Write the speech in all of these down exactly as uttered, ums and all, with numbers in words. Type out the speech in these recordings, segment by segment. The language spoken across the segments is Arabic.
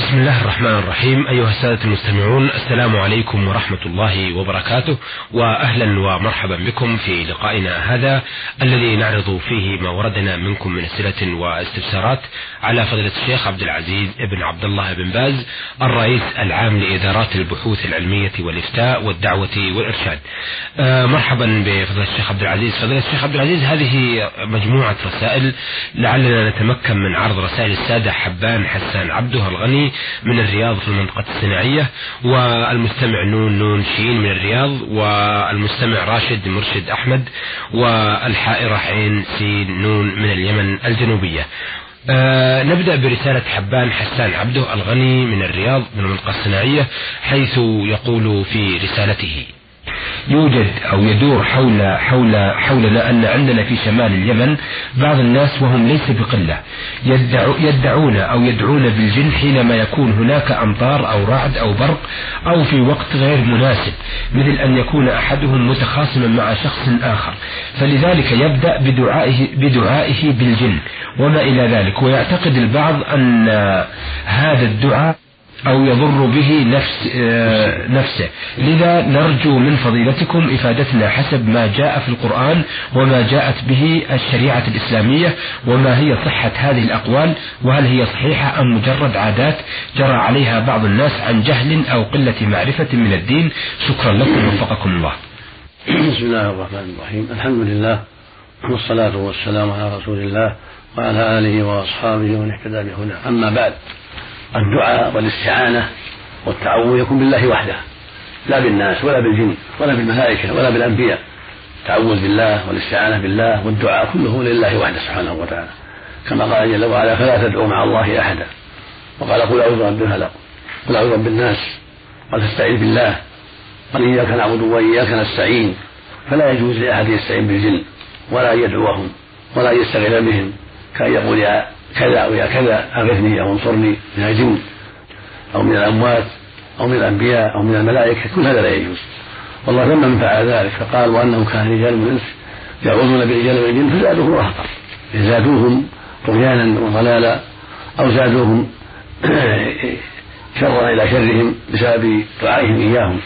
بسم الله الرحمن الرحيم. أيها السادة المستمعون، السلام عليكم ورحمة الله وبركاته، وأهلا ومرحبا بكم في لقائنا هذا الذي نعرض فيه ما وردنا منكم من أسئلة واستفسارات على فضيلة الشيخ عبد العزيز بن عبد الله بن باز، الرئيس العام لإدارات البحوث العلمية والإفتاء والدعوة والإرشاد. آه مرحبا بفضيلة الشيخ عبد العزيز. فضيلة الشيخ عبد العزيز، هذه مجموعة رسائل لعلنا نتمكن من عرض رسائل السادة حبان حسان عبده الغني من الرياض في المنطقة الصناعية، والمستمع نون نون شين من الرياض، والمستمع راشد مرشد أحمد، والحائرة عين سين نون من اليمن الجنوبية. آه نبدأ برسالة حبان حسان عبده الغني من الرياض من المنطقة الصناعية، حيث يقول في رسالته: يوجد أو يدور حول حول حولنا أن عندنا في شمال اليمن بعض الناس، وهم ليس بقلة، يدعو يدعون أو يدعون بالجن حينما يكون هناك أمطار أو رعد أو برق أو في وقت غير مناسب، مثل أن يكون أحدهم متخاصما مع شخص آخر، فلذلك يبدأ بدعائه بدعائه بالجن وما إلى ذلك، ويعتقد البعض أن هذا الدعاء أو يضر به نفس آه نفسه. لذا نرجو من فضيلتكم إفادتنا حسب ما جاء في القرآن وما جاءت به الشريعة الإسلامية، وما هي صحة هذه الأقوال، وهل هي صحيحة أم مجرد عادات جرى عليها بعض الناس عن جهل أو قلة معرفة من الدين. شكرا لكم وفقكم الله. بسم الله الرحمن الرحيم. الحمد لله والصلاة والسلام على رسول الله وعلى آله وأصحابه ومن اهتدى بهداه. أما بعد، الدعاء والاستعانة والتعوذ يكون بالله وحده، لا بالناس ولا بالجن ولا بالملائكة ولا بالأنبياء. التعوذ بالله والاستعانة بالله والدعاء كله لله وحده سبحانه وتعالى، كما قال جل وعلا: فلا تدعوا مع الله أحدا. وقال: قل أعوذ برب الفلق، قل أعوذ برب الناس، وتستعين بالله، قال: إياك نعبد وإياك نستعين. فلا يجوز لأحد يستعين بالجن ولا يدعوهم ولا يستغل بهم، كأن يقول يا كذا أو يا كذا أغثني أو انصرني من الجن أو من الأموات أو من الأنبياء أو من الملائكة. كل هذا لا يجوز، والله ذم من فعل ذلك، فقال: وأنه كان رجال من الإنس يعوذون برجال من الجن فزادوهم رهقا، زادوهم طغيانا وضلالا أو زادوهم شرا إلى شرهم بسبب دعائهم إياهم.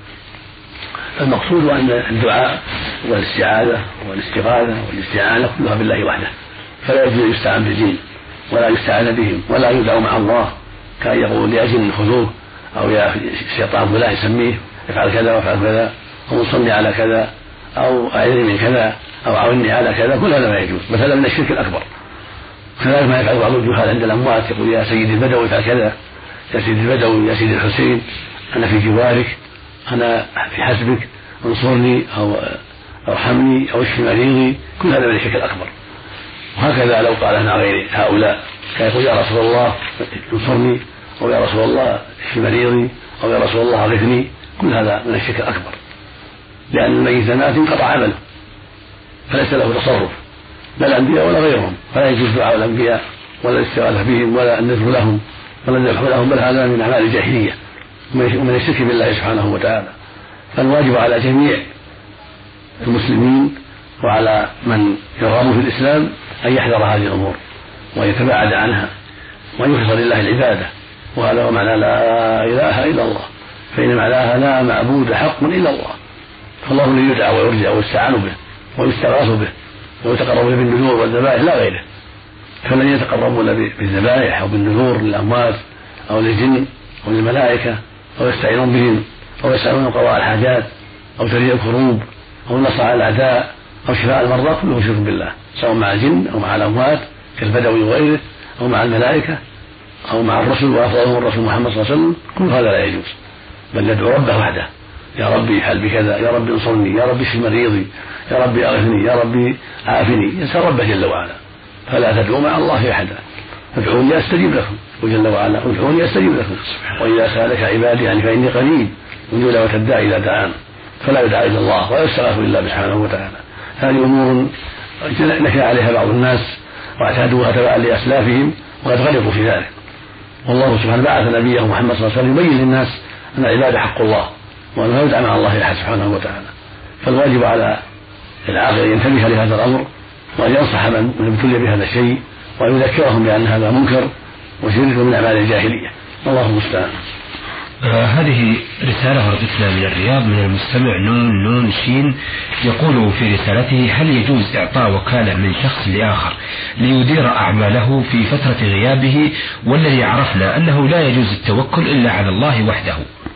المقصود أن الدعاء والاستعاذة والاستغاثة والاستعانة كلها بالله وحده، فلا يجوز يستعان بالجن ولا يستعان بهم ولا يدعو مع الله، كان يقول يا جن خذوه أو يا شيطان فلان يسميه افعل كذا وافعل كذا، أو انصرني على كذا، أو أعذني من كذا، أو عاوني على كذا. كل هذا لا يجوز، مثلا من الشرك الأكبر. كذلك ما يفعل بعض الجهال عند الأموات، يقول يا سيدي البدوي افعل كذا، يا سيدي البدوي، يا سيدي الحسين، أنا في جوارك، أنا في حسبك، انصرني أو ارحمني أو اشف مريضي. كل هذا من الشرك الأكبر. وهكذا لو قال عن غير هؤلاء، كان يقول يا رسول الله انصرني، أو يا رسول الله اشف مريضي، أو يا رسول الله اغثني. كل هذا من الشرك الأكبر، لأن الميت مات انقطع عمله فليس له تصرف، لا الأنبياء ولا غيرهم، فلا يجوز دعاء الأنبياء ولا الاستغاثة بهم ولا النذر لهم ولا الذبح لهم، بل هذا من أعمال الجاهلية ومن الشرك بالله سبحانه وتعالى. فالواجب على جميع المسلمين وعلى من يرغب في الإسلام أن يحذر هذه الأمور ويتباعد عنها ويخلص لله العبادة، وهذا هو معنى لا إله إلا الله، فإن معناها لا معبود حق إلا الله، فالله الذي يدعى ويرجى ويستعان به ويستغاث به ويتقرب به بالنذور والذبائح لا غيره. فالذين يتقربون بالذبائح أو بالنذور للأموات أو للجن أو للملائكة أو يستعينون بهم أو يسألون قضاء الحاجات أو تريء الكروب أو النصر على الأعداء أو شفاء المرضى، كله شرك بالله، سواء مع الجن أو مع الأموات كالبدوي وغيره، أو مع الملائكة أو مع الرسل وأفضلهم الرسول محمد صلى الله عليه وسلم. كل هذا لا يجوز، بل يدعو ربه وحده: يا ربي افعل بكذا، يا ربي انصرني، يا ربي اشف مريضي، يا ربي اغثني، يا ربي عافني. يسأل ربه جل وعلا، فلا تدعوا مع الله احدا، ادعوني استجب لكم، وجل وعلا ادعوني استجب لكم، واذا سالك عبادي عني فاني قريب اجيب دعوة الداعي اذا دعان. فلا يدعى الا الله ولا يستغاث الا سبحانه وتعالى. هذه امور نكى عليها بعض الناس واعتادوها تبعا لاسلافهم وقد غلطوا في ذلك. والله سبحانه بعث نبيه محمد صلى الله عليه وسلم يبين للناس ان العباده حق الله وانه لا يدعى مع الله احد سبحانه وتعالى. فالواجب على العاقل ان ينتبه لهذا الامر وان ينصح من ابتلي بهذا الشيء وان يذكرهم بان هذا منكر وشرك من اعمال الجاهليه. الله المستعان. آه هذه رسالة وردتنا من الرياض من المستمع نون نون شين، يقول في رسالته: هل يجوز إعطاء وكالة من شخص لآخر ليدير أعماله في فترة غيابه، والذي عرفنا أنه لا يجوز التوكل إلا على الله وحده؟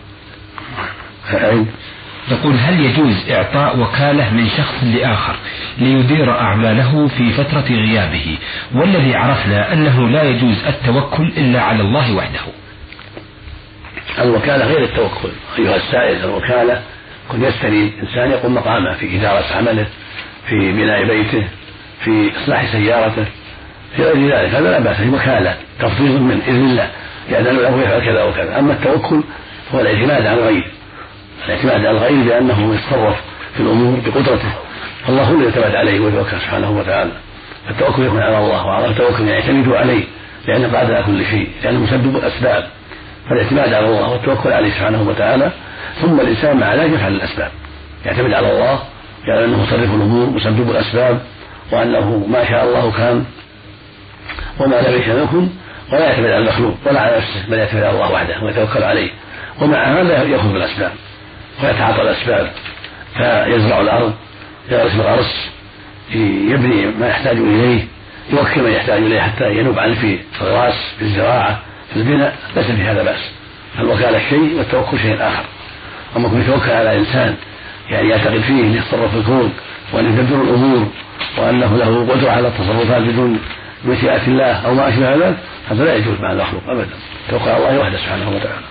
يقول: هل يجوز إعطاء وكالة من شخص لآخر ليدير أعماله في فترة غيابه، والذي عرفنا أنه لا يجوز التوكل إلا على الله وحده؟ الوكالة غير التوكل أيها السائل. الوكالة كن يستري إنسان يقوم مقامه في إدارة عمله، في بناء بيته، في إصلاح سيارته، في غير ذلك، هذا لا بأس، وكالة تفضيل من إذن الله يأذن له يفعل كذا وكذا. أما التوكل هو الاعتماد على الغير، الاعتماد على الغير بأنه يتصرف في الأمور بقدرته، الله هو الذي يعتمد عليه ويتوكل سبحانه وتعالى. التوكل يكون على الله، وعلى التوكل يعتمد عليه لأنه قادر على كل شيء، لأنه مسبب الأسباب، فالاعتماد على الله والتوكل عليه سبحانه وتعالى. ثم الإنسان مع ذلك يفعل الأسباب، يعتمد على الله، يعني أنه مصرف الأمور مسبب الأسباب، وأنه ما شاء الله كان وما لم يشاء يكن، ولا يعتمد على المخلوق ولا على نفسه، بل يعتمد على الله وحده ويتوكل عليه. ومع هذا يأخذ بالأسباب ويتعاطى الأسباب، فيزرع الأرض، يغرس الغرس، يبني ما يحتاج إليه، يوكل من يحتاج إليه حتى ينوب عنه في الغراس، في الزراعة، في البناء، ليس في هذا بأس. الوكالة شيء والتوكل شيء آخر. أما كن يتوكل على إنسان يعني يعتقد فيه أن يتصرف الكون وأن يدبر الأمور وأنه له قدرة على التصرفات بدون مشيئة الله أو ما أشبه ذلك، هذا لا يجوز مع المخلوق أبدا. توكل على الله وحده سبحانه وتعالى.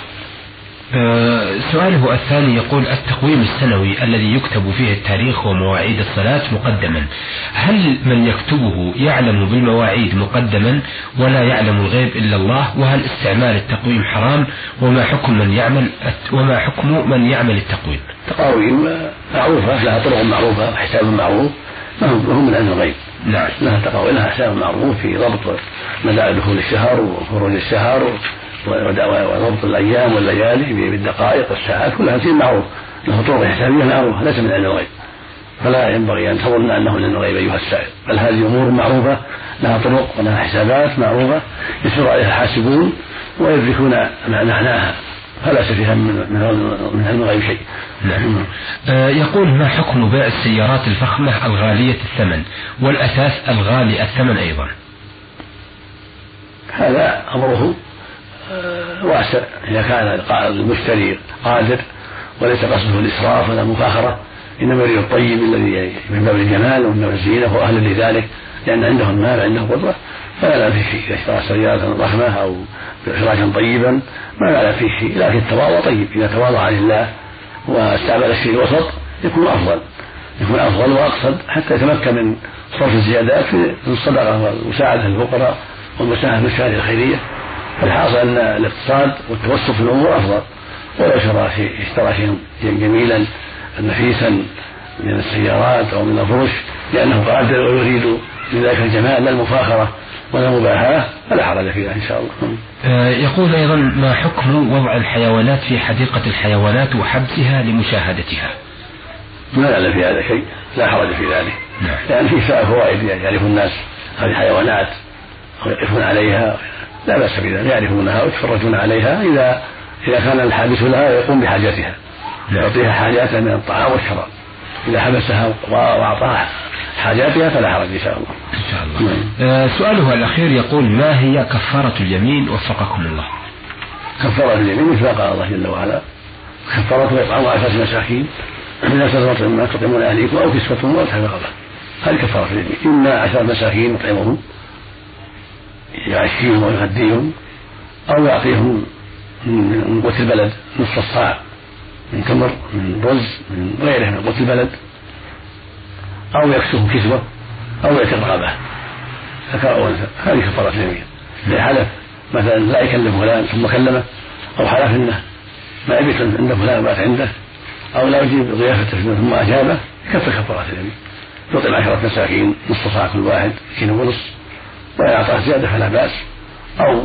أه سؤاله الثاني يقول: التقويم السنوي الذي يكتب فيه التاريخ ومواعيد الصلاة مقدما، هل من يكتبه يعلم بالمواعيد مقدما ولا يعلم الغيب إلا الله؟ وهل استعمال التقويم حرام؟ وما حكم من يعمل وما حكم من يعمل التقويم؟ تقاويم معروفة، لها طرق معروفة وحساب معروف، ما هو من علم الغيب. نعم. لها تقاويم، لها حساب معروف في ضبط مدى دخول الشهر وخروج الشهر وضبط الأيام والليالي بالدقائق والساعات، كلها شيء معروف، له طرق حسابية معروفة، ليس من علم الغيب. فلا ينبغي أن تظن أنه من الغيب أيها السائل، بل هذه أمور معروفة لها طرق ولها حسابات معروفة يسير عليها حاسبون ويدركون معناها، فلا فيها من علم الغيب شيء. نعم. آه يقول: ما حكم بيع السيارات الفخمة الغالية الثمن والأثاث الغالي الثمن أيضا؟ هذا أمره واسع، إذا كان المشتري قادر وليس قصده الإسراف ولا المفاخرة، إنما يريد الطيب الذي من باب الجمال ومن باب الزينة وأهل لذلك، لأن عنده المال عنده قدرة، فلا لا فيه شيء. إذا اشترى سيارة ضخمة أو فراشا طيبا ما لا فيه شيء، لكن التواضع طيب، إذا تواضع لله واستعمل الشيء الوسط يكون أفضل، يكون أفضل وأقصد، حتى يتمكن من صرف الزيادات في الصدقة والمساعدة للفقراء والمساهمة في الشهادة الخيرية. الحاصل أن الاقتصاد والتوسط في الأمور أفضل. ولو اشترى شيء اشترى شيء جميلا نفيسا من السيارات أو من الفرش لأنه قادر ويريد من ذلك الجمال لا المفاخرة ولا المباهاة، فلا حرج فيها إن شاء الله. آه يقول أيضا: ما حكم وضع الحيوانات في حديقة الحيوانات وحبسها لمشاهدتها؟ ما يعلم في هذا شيء، لا حرج في ذلك. نعم. لأن فيه فوائد يعرف الناس هذه الحيوانات أو يقفون عليها، لا بأس بذلك، يعرفونها ويتفرجون عليها إذا إذا كان الحابس لها يقوم بحاجتها، يعطيها حاجاتها من الطعام والشراب، إذا حبسها وأعطاها حاجاتها فلا حرج إن شاء الله. إن شاء الله. آه سؤاله الأخير يقول: ما هي كفارة اليمين وفقكم الله؟ كفارة اليمين مثل قال الله جل وعلا: كفارة إطعام عشرة مساكين من أسرة ما تطعمون أهليكم أو كسوتهم أو تحرير رقبة. هذه كفارة اليمين، إما عشرة مساكين يطعمهم يعشيهم ويغديهم، أو يعطيهم من قوت البلد نصف الصاع من تمر من رز من غيره من قوت البلد، أو يكسوهم كسوة، أو يعتق رقبة. هذه كفارة اليمين. لحلف مثلا لا يكلم فلان ثم كلمه، أو حلف إنه ما يبيت عند فلان بات عنده، أو لا يجيب ضيافته ثم أجابه، يكفر كفارة اليمين. يطعم عشرة مساكين نصف صاع كل واحد كيلو ونصف، ويعطاه زيادة فلا بأس، أو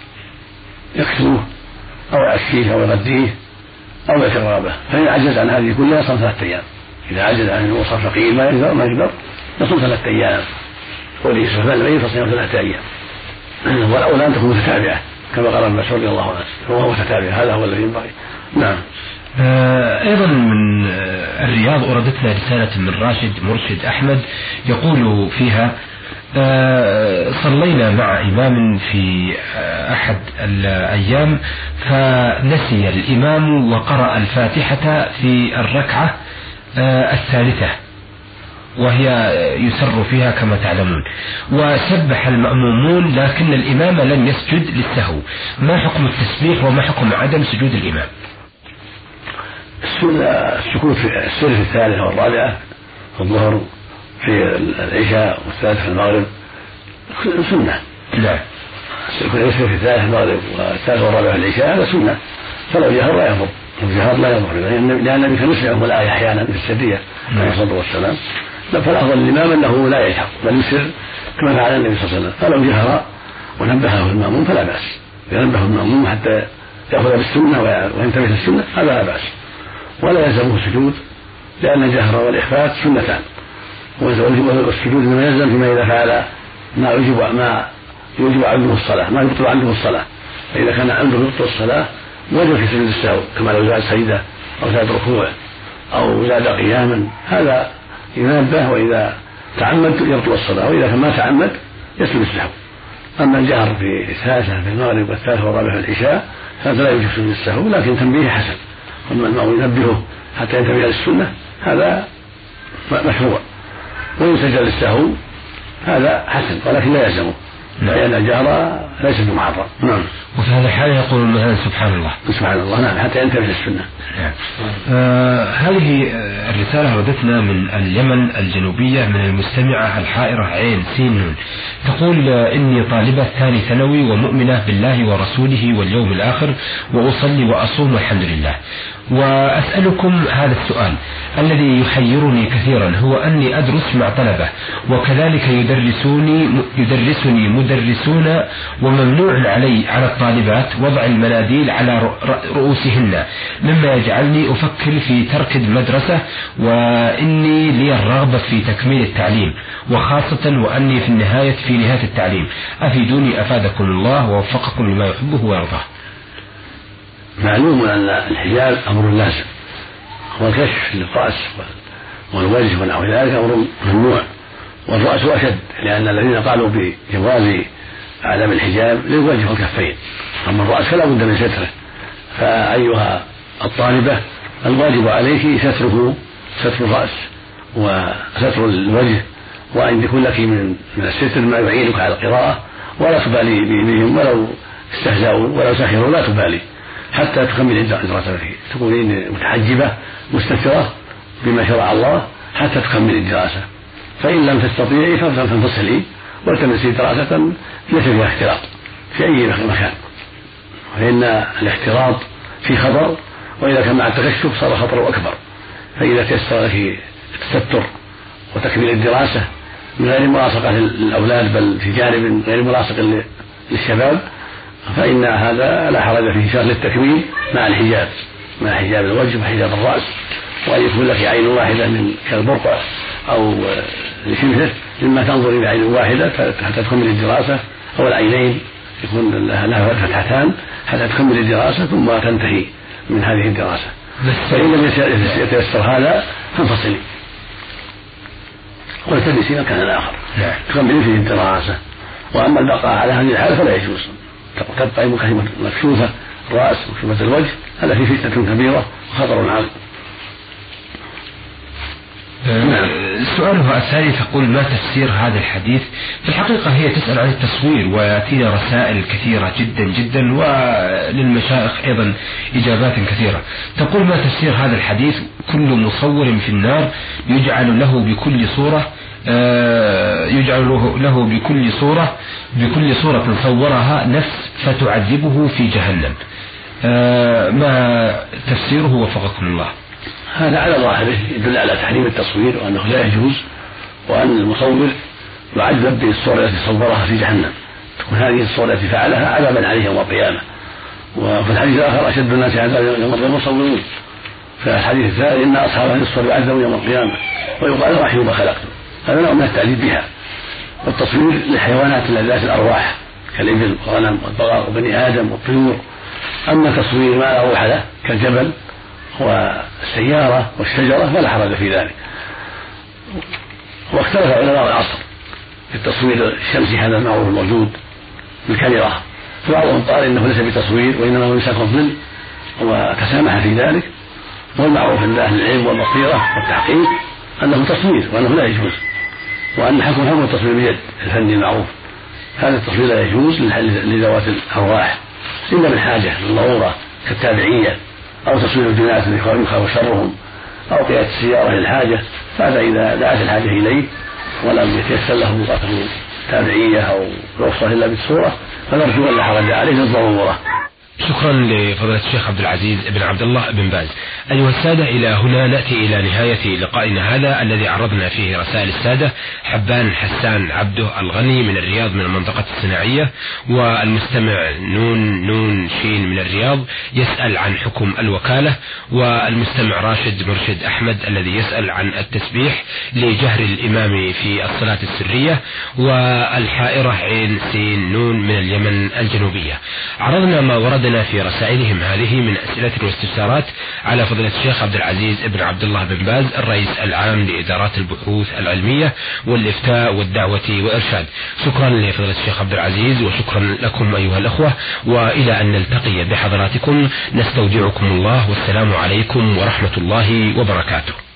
يكسوه أو يعشيه أو يغديه أو يعتق رقبة. فإن عجز عن هذه كلها صام ثلاثة أيام. إذا عجز عن الوصف فقير ما يقدر ما يقدر يصوم ثلاثة أيام، وليس فعل العيد فصيام ثلاثة أيام، والأولى أن تكون متتابعة كما قال ابن مسعود رضي الله عنه، هو متتابع، هذا هو الذي ينبغي. نعم. آه أيضا من آه الرياض أوردتنا رسالة من راشد مرشد أحمد يقول فيها: آه صلينا مع إمام في آه أحد الأيام فنسي الإمام وقرأ الفاتحة في الركعة آه الثالثة وهي يسر فيها كما تعلمون، وسبح المأمومون لكن الإمام لم يسجد للسهو، ما حكم التسبيح وما حكم عدم سجود الإمام؟ السكوت في السر في الثالثة والرابعة في الظهر في العشاء والثالثة في المغرب سنة. لا السر في الثالثة في المغرب والثالثة والرابعة في العشاء هذا سنة، فلو جهر لا يضر، لو جهر لا يضر، لأن النبي كان يسمعهم الآية أحيانا في السرية عليه الصلاة والسلام، فالأفضل للإمام أنه لا يجهر بل يسر كما فعل النبي صلى الله عليه وسلم، فلو جهر ونبهه المأموم فلا بأس، ينبه المأموم حتى يأخذ بالسنة وينتبه للسنة هذا لا بأس، ولا يلزمه السجود لأن الجهر والإخفاء سنتان، والسجود لما يلزم فيما إذا فعل ما يجب ما يجب عنده الصلاة، ما يبطل عنده الصلاة، فإذا كان عنده يبطل الصلاة وجب في سجود السهو، كما لو زاد سجدة أو زاد ركوع أو زاد قياما هذا ينبه، وإذا تعمد يبطل الصلاة، وإذا كان ما تعمد يسجد السهو. أما الجهر في الثالثة في المغرب والثالثة والرابعة في العشاء هذا لا يوجب سجود السهو، لكن تنبيه حسن، أما المأموم ينبهه حتى ينتبه للسنة هذا مشروع، ويسجد للسهو هذا حسن ولكن لا يلزمه، لأن الجهر ليس بمحرم. نعم. وفي هذا الحال يقول مثلا سبحان الله سبحان الله، نعم، حتى ينتبه للسنة. نعم. آه هذه الرسالة وردتنا من اليمن الجنوبية من المستمعة الحائرة عين سين نون، تقول: إني طالبة ثاني ثانوي ومؤمنة بالله ورسوله واليوم الآخر وأصلي وأصوم والحمد لله، وأسألكم هذا السؤال الذي يحيرني كثيرا، هو أني أدرس مع طلبة وكذلك يدرسوني يدرسني مدرسون، وممنوع علي على الطالبات وضع المناديل على رؤوسهن، مما يجعلني أفكر في ترك المدرسة، وإني لي الرغبة في تكميل التعليم، وخاصة وأني في النهاية في نهاية التعليم، أفيدوني أفادكم الله ووفقكم لما يحبه ويرضاه. معلوم أن الحجاب أمر لازم، والكشف للرأس والوجه ونحو ذلك أمر ممنوع، والرأس أشد، لأن الذين قالوا بجواز عدم الحجاب للوجه والكفين، أما الرأس فلا بد من ستره. فأيها الطالبة الواجب عليك ستره ستر الرأس وستر الوجه، وأن يكون لك من من الستر ما يعينك على القراءة، ولا تبالي بهم ولو استهزأوا ولو سخروا، لا تبالي حتى تكمل دراستك، تكونين متحجبة مستترة بما شرع الله حتى تكمل الدراسة، فإن لم تستطيعي فانفصلي والتمسي دراسة ليس فيها اختلاط في أي مكان، فإن الاختلاط في خطر، وإذا كان مع التكشف صار خطره أكبر. فإذا تيسر لك التستر وتكميل الدراسة من غير ملاصقة للأولاد بل في جانب غير ملاصق للشباب فإن هذا لا حرج فيه، شرط للتكميل مع الحجاب، مع حجاب الوجه وحجاب الرأس، وأن يكون لك عين واحدة من كالبرقع أو لشبهه مما تنظر إلى عين واحدة حتى تكمل الدراسة، أو العينين يكون لها فتحتان حتى تكمل الدراسة ثم تنتهي من هذه الدراسة. فإن لم يتيسر هذا فانفصلي والتمسي مكان آخر تكمل فيه الدراسة. وأما البقاء على هذه الحالة فلا يجوز، تبقى مكشوفة الرأس ومكشوفة الوجه، هذا فيه فتنة كبيرة وخطر عظيم. سؤالها الثاني تقول: ما تفسير هذا الحديث؟ في الحقيقة هي تسأل عن التصوير، ويأتينا رسائل كثيرة جدا جدا، وللمشايخ أيضا إجابات كثيرة. تقول: ما تفسير هذا الحديث؟ كل مصور في النار يجعل له بكل صورة يجعل له بكل صورة بكل صورة صورها نفس فتعذبه في جهنم، ما تفسيره وفقكم الله؟ هذا على ظاهره يدل على تحريم التصوير وأنه لا يجوز، وأن المصور يعذب بالصورة التي صورها في جهنم، تكون هذه الصورة التي فعلها عذابا عليه يوم القيامة. وفي الحديث الآخر: أشد الناس عذابا يوم القيامة المصورون. في الحديث الثاني: إن أصحاب هذه الصور يعذبون يوم القيامة ويقال: رحموا ما خلقتم. هذا نوع من التعذيب بها. والتصوير للحيوانات ذات الأرواح كالإبل والغنم والبقر وبني آدم والطيور. أما تصوير ما لا روح له كالجبل والسيارة والشجرة فلا حرج في ذلك. واختلف علماء العصر في التصوير الشمسي هذا المعروف الموجود بالكاميرا، فبعضهم قال إنه ليس بتصوير وإنما هو مساك الظل وتسامح في ذلك، والمعروف عند أهل العلم والبصيرة والتحقيق أنه تصوير وأنه لا يجوز، وأن حكم حكم التصوير بيد الفني المعروف. هذا التصوير لا يجوز لذوات الأرواح إلا من حاجة من ضرورة كالتابعية أو تصوير الجنات يخاف شرهم أو قيادة السيارة للحاجة، فهذا إذا دعت الحاجة إليه ولم يتيسر له أن تكون تابعية أو رخصة إلا بالصورة فنرجو أن لا حرج عليه للضرورة. شكرا لفضيلة الشيخ عبد العزيز بن عبد الله بن باز. أيها السادة، إلى هنا نأتي إلى نهاية لقائنا هذا الذي عرضنا فيه رسائل السادة. حبان حسان عبده الغني من الرياض من المنطقة الصناعية، والمستمع نون نون شين من الرياض يسأل عن حكم الوكالة، والمستمع راشد مرشد أحمد الذي يسأل عن التسبيح لجهر الإمام في الصلاة السرية، والحائرة عين سين نون من اليمن الجنوبية. عرضنا ما وردنا في رسائلهم هذه من أسئلة واستفسارات على فضيلة الشيخ عبد العزيز بن عبد الله بن باز الرئيس العام لإدارات البحوث العلمية والإفتاء والدعوة وإرشاد. شكرا لفضيلة الشيخ عبد العزيز وشكرا لكم أيها الأخوة، وإلى أن نلتقي بحضراتكم نستودعكم الله، والسلام عليكم ورحمة الله وبركاته.